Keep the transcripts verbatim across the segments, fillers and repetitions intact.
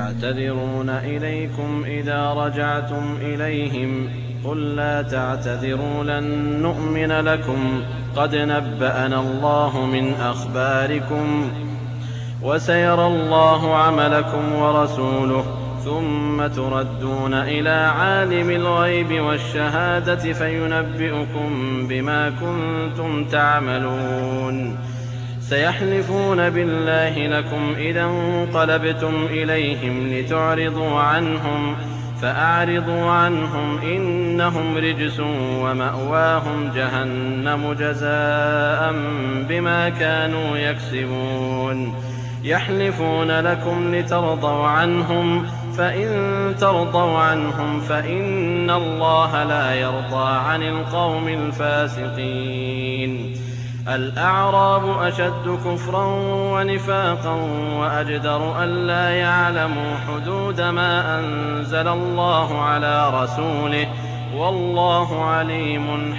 يعتذرون إليكم إذا رجعتم إليهم قل لا تعتذروا لن نؤمن لكم قد نبأنا الله من أخباركم وسيرى الله عملكم ورسوله ثم تردون إلى عالم الغيب والشهادة فينبئكم بما كنتم تعملون. سيحلفون بالله لكم إذا انقلبتم إليهم لتعرضوا عنهم فأعرضوا عنهم إنهم رجس ومأواهم جهنم جزاء بما كانوا يكسبون. يحلفون لكم لترضوا عنهم فإن ترضوا عنهم فإن الله لا يرضى عن القوم الفاسقين. الأعراب أشد كفرا ونفاقا وأجدر ألا يعلموا حدود ما أنزل الله على رسوله والله عليم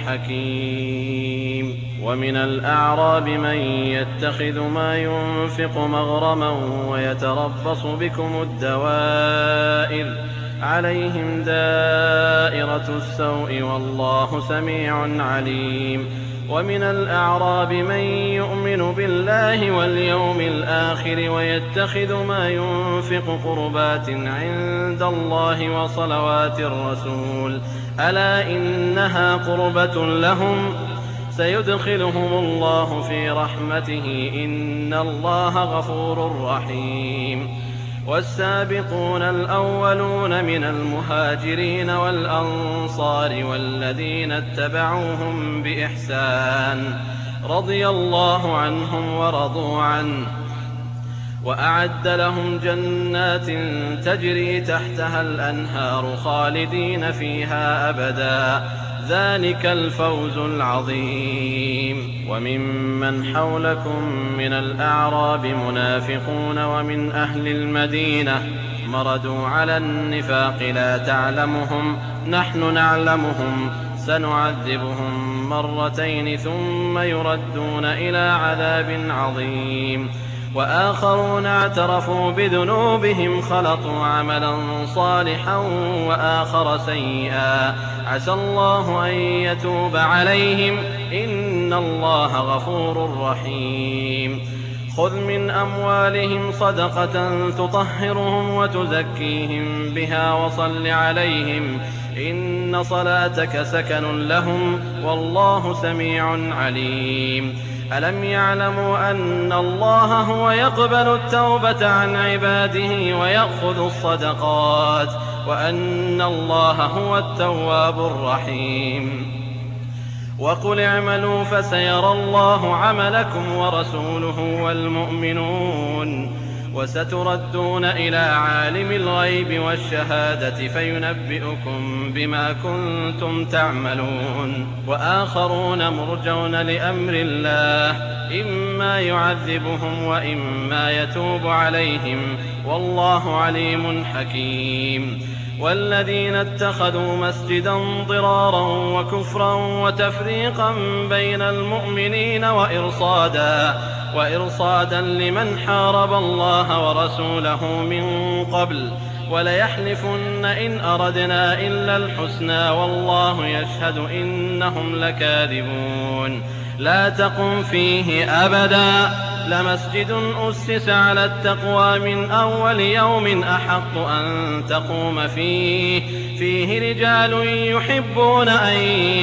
حكيم. ومن الأعراب من يتخذ ما ينفق مغرما ويتربص بكم الدوائر عليهم دائرة السوء والله سميع عليم. ومن الأعراب من يؤمن بالله واليوم الآخر ويتخذ ما ينفق قربات عند الله وصلوات الرسول ألا إنها قربة لهم سيدخلهم الله في رحمته إن الله غفور رحيم. والسابقون الأولون من المهاجرين والأنصار والذين اتبعوهم بإحسان رضي الله عنهم ورضوا عنه وأعد لهم جنات تجري تحتها الأنهار خالدين فيها أبدا ذلك الفوز العظيم. وممن حولكم من الأعراب منافقون ومن أهل المدينة مردوا على النفاق لا تعلمهم نحن نعلمهم سنعذبهم مرتين ثم يردون إلى عذاب عظيم. وآخرون اعترفوا بذنوبهم خلطوا عملا صالحا وآخر سيئا عسى الله أن يتوب عليهم إن الله غفور رحيم. خذ من أموالهم صدقة تطهرهم وتزكيهم بها وصل عليهم إن صلاتك سكن لهم والله سميع عليم. ألم يعلموا أن الله هو يقبل التوبة عن عباده ويأخذ الصدقات وأن الله هو التواب الرحيم. وقل اعملوا فسيرى الله عملكم ورسوله والمؤمنون وستردون إلى عالم الغيب والشهادة فينبئكم بما كنتم تعملون. وآخرون مرجون لأمر الله إما يعذبهم وإما يتوب عليهم والله عليم حكيم. والذين اتخذوا مسجدا ضرارا وكفرا وتفريقا بين المؤمنين وإرصادا وإرصادا لمن حارب الله ورسوله من قبل وليحلفن إن أردنا إلا الحسنى والله يشهد إنهم لكاذبون. لا تقم فيه أبدا لمسجد أسس على التقوى من أول يوم أحق أن تقوم فيه فيه رجال يحبون أن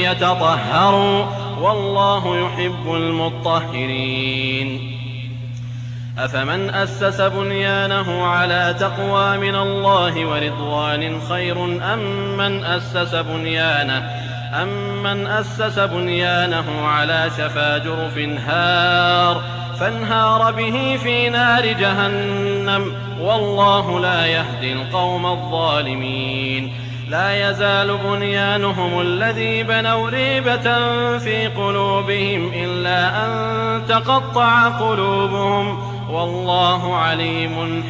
يتطهروا والله يحب المطهرين. أفمن أسس بنيانه على تقوى من الله ورضوان خير أم من أسس بنيانه أمن أسس بنيانه على شفا جرف هار فانهار به في نار جهنم والله لا يهدي القوم الظالمين. لا يزال بنيانهم الذي بنوا ريبة في قلوبهم إلا أن تقطع قلوبهم والله عليم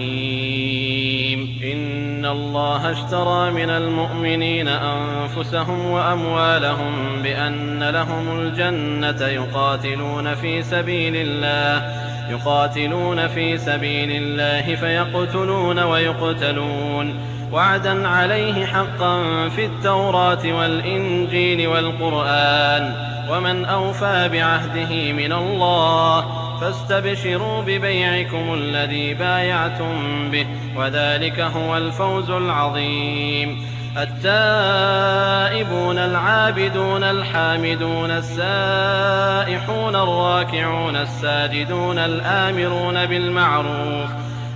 حكيم. إن الله اشترى من المؤمنين أنفسهم وأموالهم بأن لهم الجنة يقاتلون في سبيل الله يقاتلون في سبيل الله فيقتلون ويقتلون وعدا عليه حقا في التوراة والإنجيل والقرآن ومن أوفى بعهده من الله فاستبشروا ببيعكم الذي بايعتم به وذلك هو الفوز العظيم. التائبون العابدون الحامدون السائحون الراكعون الساجدون الآمرون بالمعروف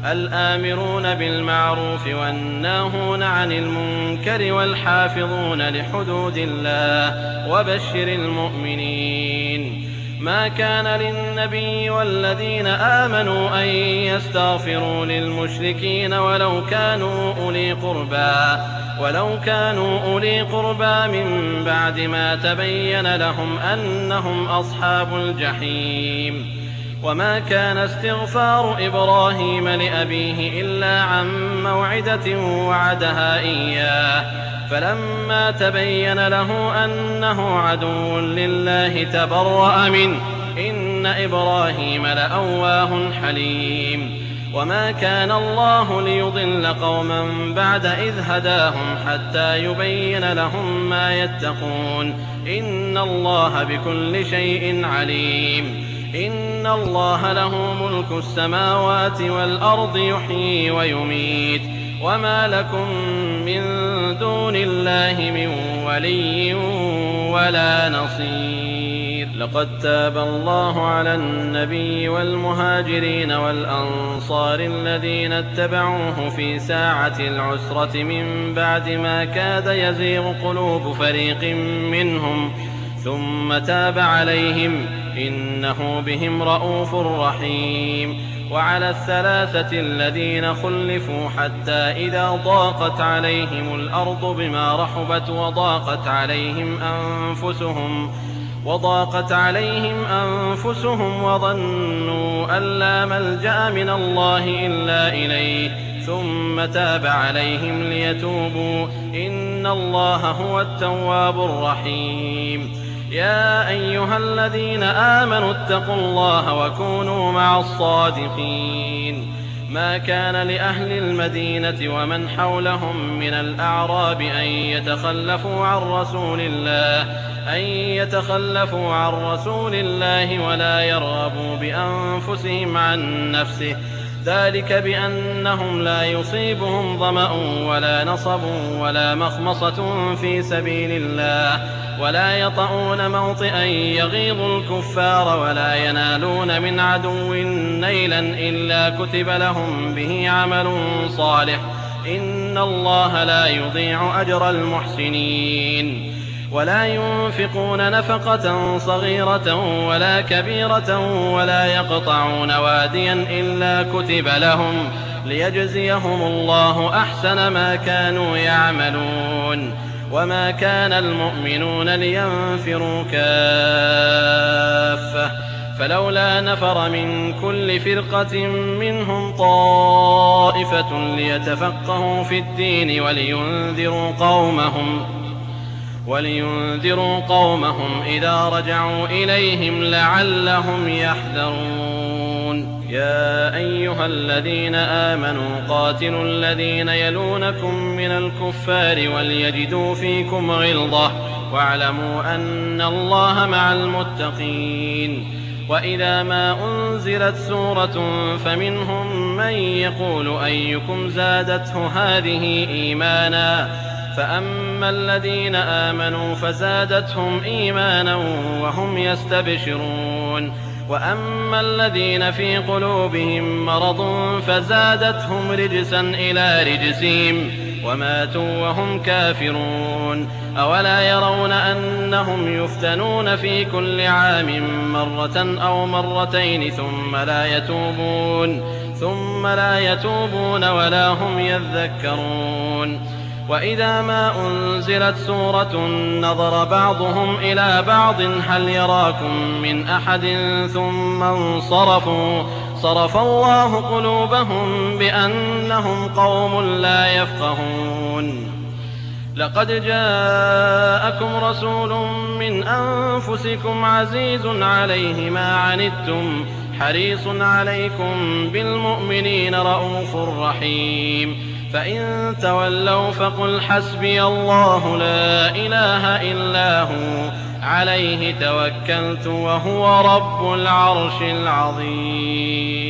الآمرون بالمعروف والناهون عن المنكر والحافظون لحدود الله وبشر المؤمنين. ما كان للنبي والذين آمنوا أن يستغفروا للمشركين ولو كانوا أولي قربى ولو كانوا أولي قربى من بعد ما تبين لهم أنهم أصحاب الجحيم. وما كان استغفار إبراهيم لأبيه إلا عن موعدة وعدها إياه فلما تبين له أنه عدو لله تبرأ منه إن إبراهيم لأواه حليم. وما كان الله ليضل قوما بعد إذ هداهم حتى يبين لهم ما يتقون إن الله بكل شيء عليم. إن الله له ملك السماوات والأرض يحيي ويميت وما لكم من دون الله من ولي ولا نصير. لقد تاب الله على النبي والمهاجرين والأنصار الذين اتبعوه في ساعة العسرة من بعد ما كاد يزيغ قلوب فريق منهم ثم تاب عليهم إنه بهم رءوف رحيم. وعلى الثلاثة الذين خلفوا حتى إذا ضاقت عليهم الأرض بما رحبت وضاقت عليهم أنفسهم وضاقت عليهم أنفسهم وظنوا أن لا ملجأ من الله إلا إليه ثم تاب عليهم ليتوبوا إن الله هو التواب الرحيم. يا أيها الذين آمنوا اتقوا الله وكونوا مع الصادقين. ما كان لأهل المدينة ومن حولهم من الأعراب أن يتخلفوا عن رسول الله أن يتخلفوا عن رسول الله ولا يرغبوا بأنفسهم عن نفسه ذلك بأنهم لا يصيبهم ظمأ ولا نصب ولا مخمصة في سبيل الله ولا يطؤون موطئا يغيظ الكفار ولا ينالون من عدو نيلا إلا كتب لهم به عمل صالح إن الله لا يضيع أجر المحسنين. ولا ينفقون نفقة صغيرة ولا كبيرة ولا يقطعون واديا إلا كتب لهم ليجزيهم الله أحسن ما كانوا يعملون. وما كان المؤمنون لينفروا كافة فلولا نفر من كل فرقة منهم طائفة ليتفقهوا في الدين ولينذروا قومهم ولينذروا قومهم إذا رجعوا إليهم لعلهم يحذرون. يا أيها الذين آمنوا قاتلوا الذين يلونكم من الكفار وليجدوا فيكم غلظة واعلموا أن الله مع المتقين. وإذا ما أنزلت سورة فمنهم من يقول أيكم زادته هذه إيمانا فأما الذين آمنوا فزادتهم إيمانا وهم يستبشرون وأما الذين في قلوبهم مرض فزادتهم رجسا إلى رجسهم وماتوا وهم كافرون. أولا يرون أنهم يفتنون في كل عام مرة أو مرتين ثم لا يتوبون ثم لا يتوبون ولا هم يذكرون. وإذا ما أنزلت سورة نظر بعضهم إلى بعض هل يراكم من أحد ثم انصرفوا صرف الله قلوبهم بأنهم قوم لا يفقهون. لقد جاءكم رسول من أنفسكم عزيز عليه ما عنتم حريص عليكم بالمؤمنين رءوف رحيم. فإن تولوا فقل حسبي الله لا إله إلا هو عليه توكلت وهو رب العرش العظيم.